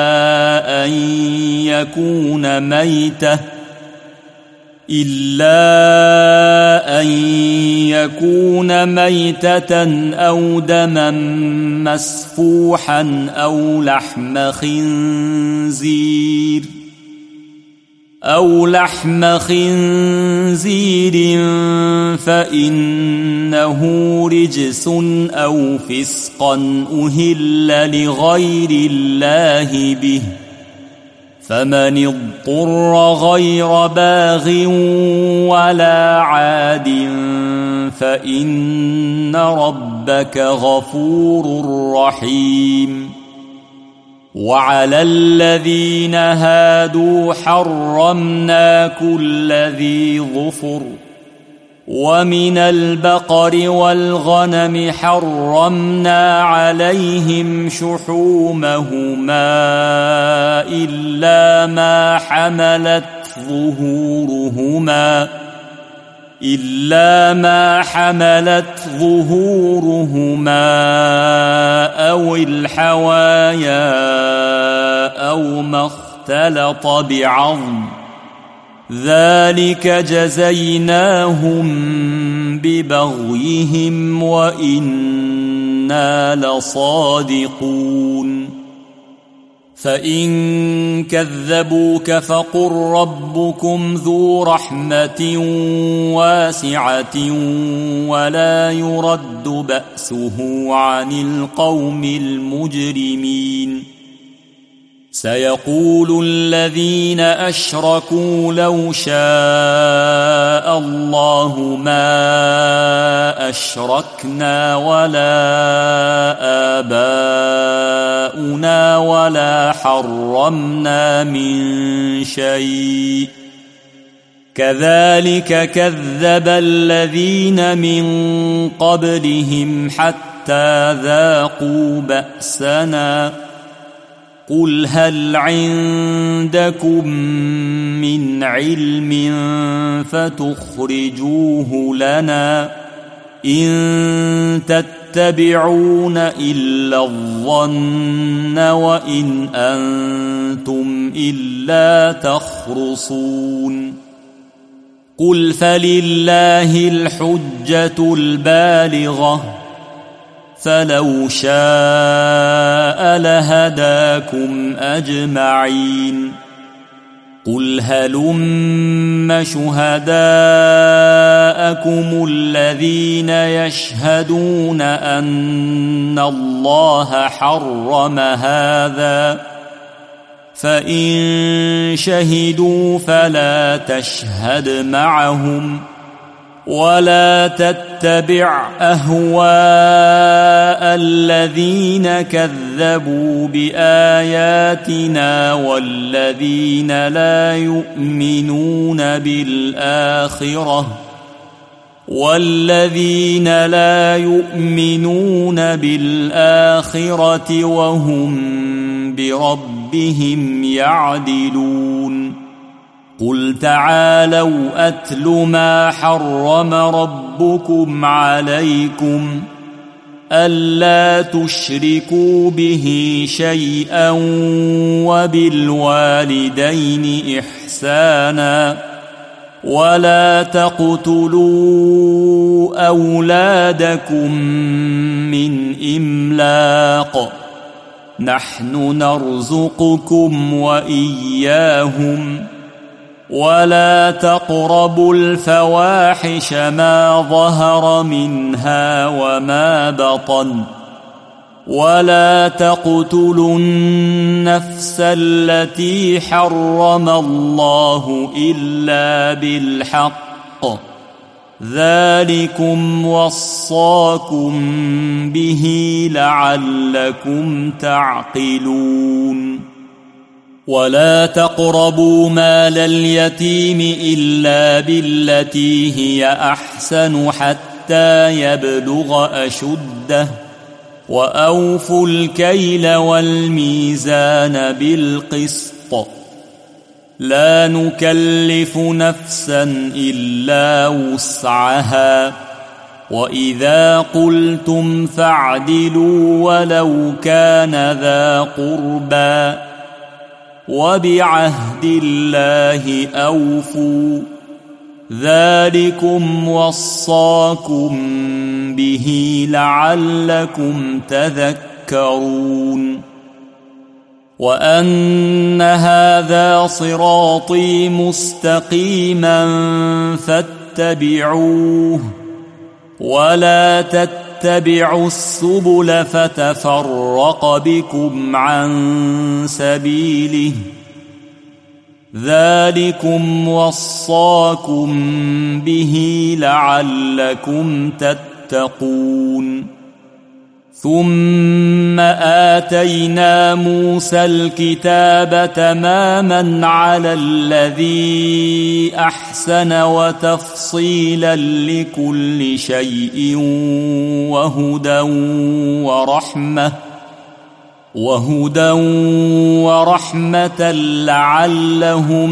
أن يكون ميتة أو دما مسفوحا أو لحم خنزير فإنه رجس أو فسقا أهل لغير الله به فمن اضطر غير باغ ولا عاد فإن ربك غفور رحيم وعلى الذين هادوا حرمنا كل ذي ظفر ومن البقر والغنم حرمنا عليهم شحومهما إلا ما حملت ظهورهما أو الحوايا أو ما اختلط بعظم ذلك جزيناهم ببغيهم وإنا لصادقون فإن كذبوك فقل ربكم ذو رحمة واسعة ولا يرد بأسه عن القوم المجرمين سيقول الذين أشركوا لو شاء الله ما أشركنا ولا آباؤنا ولا حرمنا من شيء كذلك كذب الذين من قبلهم حتى ذاقوا بأسنا قل هل عندكم من علم فتخرجوه لنا إن تتبعون إلا الظن وإن أنتم إلا تخرصون قل فلله الحجة البالغة فلو شاء لهداكم أجمعين قل هلم شهداءكم الذين يشهدون أن الله حرم هذا فإن شهدوا فلا تشهد معهم ولا تتبع أهواء الذين كذبوا بآياتنا والذين لا يؤمنون بالآخرة وهم بربهم يعدلون قل تعالوا أتل ما حرم ربكم عليكم ألا تشركوا به شيئا وبالوالدين إحسانا ولا تقتلوا أولادكم من إملاق نحن نرزقكم وإياهم ولا تقربوا الفواحش ما ظهر منها وما بطن ولا تقتلوا النفس التي حرم الله إلا بالحق ذلكم وصاكم به لعلكم تعقلون ولا تقربوا مال اليتيم إلا بالتي هي أحسن حتى يبلغ أشده وأوفوا الكيل والميزان بالقسط لا نكلف نفسا إلا وسعها وإذا قلتم فاعدلوا ولو كان ذا قربى وبعهد الله أوفوا ذلكم وصاكم به لعلكم تذكرون وأن هذا صراطي مستقيما فاتبعوه ولا تتبعوا السبل فتفرق بكم عن سبيله ذلكم وصاكم به لعلكم تتقون ثم آتينا موسى الكتاب تماما على الذي أحسن وتفصيلا لكل شيء وهدى ورحمة لعلهم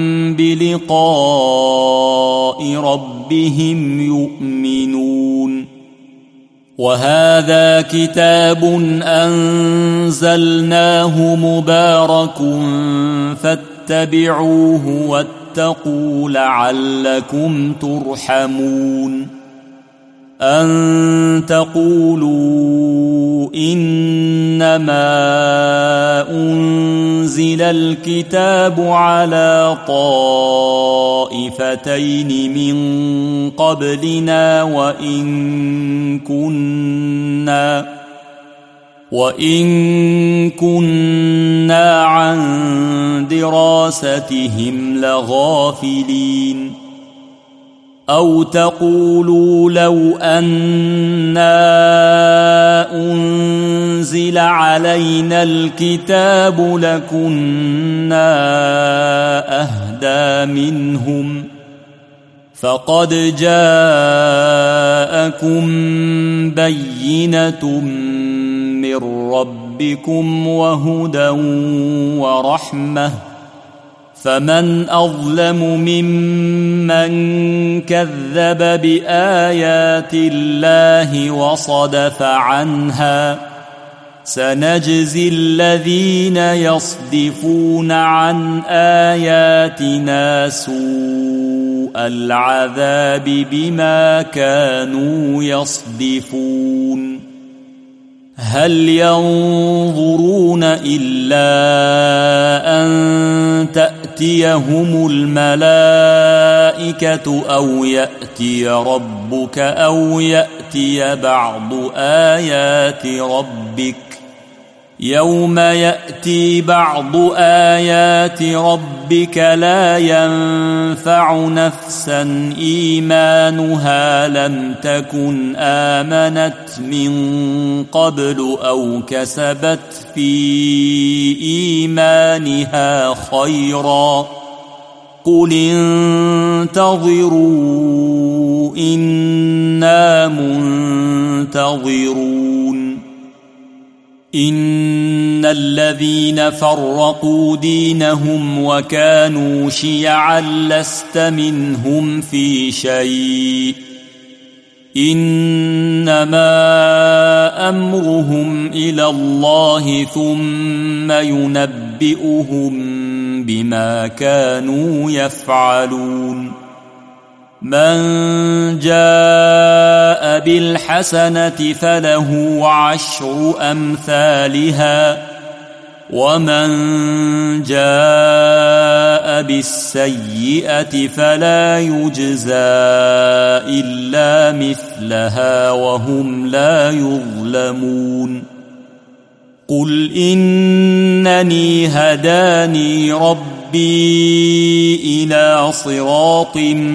بلقاء ربهم يؤمنون وهذا كتاب أنزلناه مبارك فاتبعوه واتقوا لعلكم ترحمون أن تقولوا إنما أنزل الكتاب على طائفتين من قبلنا وإن كنا عن دراستهم لغافلين أو تقولوا لو أنا أنزل علينا الكتاب لكنا أهدى منهم فقد جاءكم بينة من ربكم وهدى ورحمة فمن أظلم ممن كذب بآيات الله وصدف عنها سنجزي الذين يصدفون عن آياتنا سوء العذاب بما كانوا يصدفون هل ينظرون إلا أن تأتيهم الملائكة أو يأتي ربك أو يأتي بعض آيات ربك يوم يأتي بعض آيات ربك لا ينفع نفسا إيمانها لم تكن آمنت من قبل أو كسبت في إيمانها خيرا قل انتظروا إنا منتظرون إن الذين فرقوا دينهم وكانوا شيعا لست منهم في شيء إنما أمرهم إلى الله ثم ينبئهم بما كانوا يفعلون من جاء بالحسنة فله 10 أمثالها ومن جاء بالسيئة فلا يجزى إلا مثلها وهم لا يظلمون قل إنني هداني ربي إلى صراط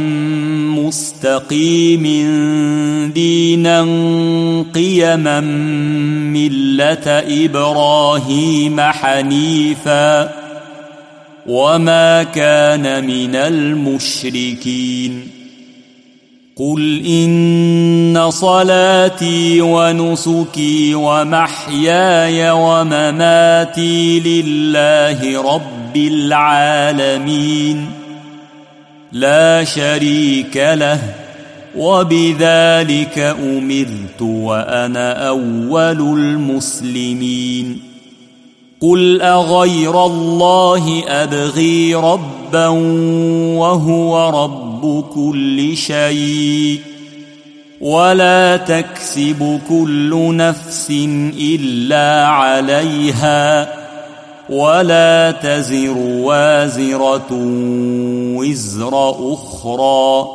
مستقيم دينا قيما ملة إبراهيم حنيفا وما كان من المشركين قل إن صلاتي ونسكي ومحياي ومماتي لله رب العالمين لا شريك له وبذلك أمرت وأنا أول المسلمين قل أغير الله أبغي ربا وهو رب كل شيء ولا تكسب كل نفس إلا عليها ولا تزر وازرة وزر أخرى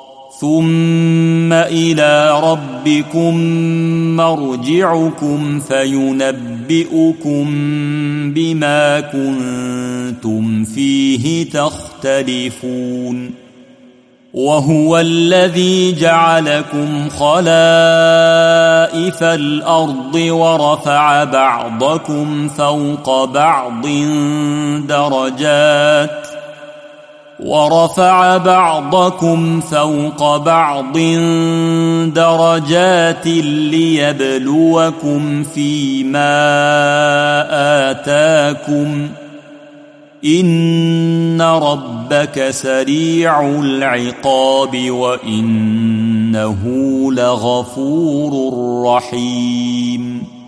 ثم إلى ربكم مرجعكم فينبئكم بما كنتم فيه تختلفون وهو الذي جعلكم خلائف الأرض ورفع بعضكم فوق بعض درجات ليبلوكم فيما آتاكم إن ربك سريع العقاب وإنه لغفور رحيم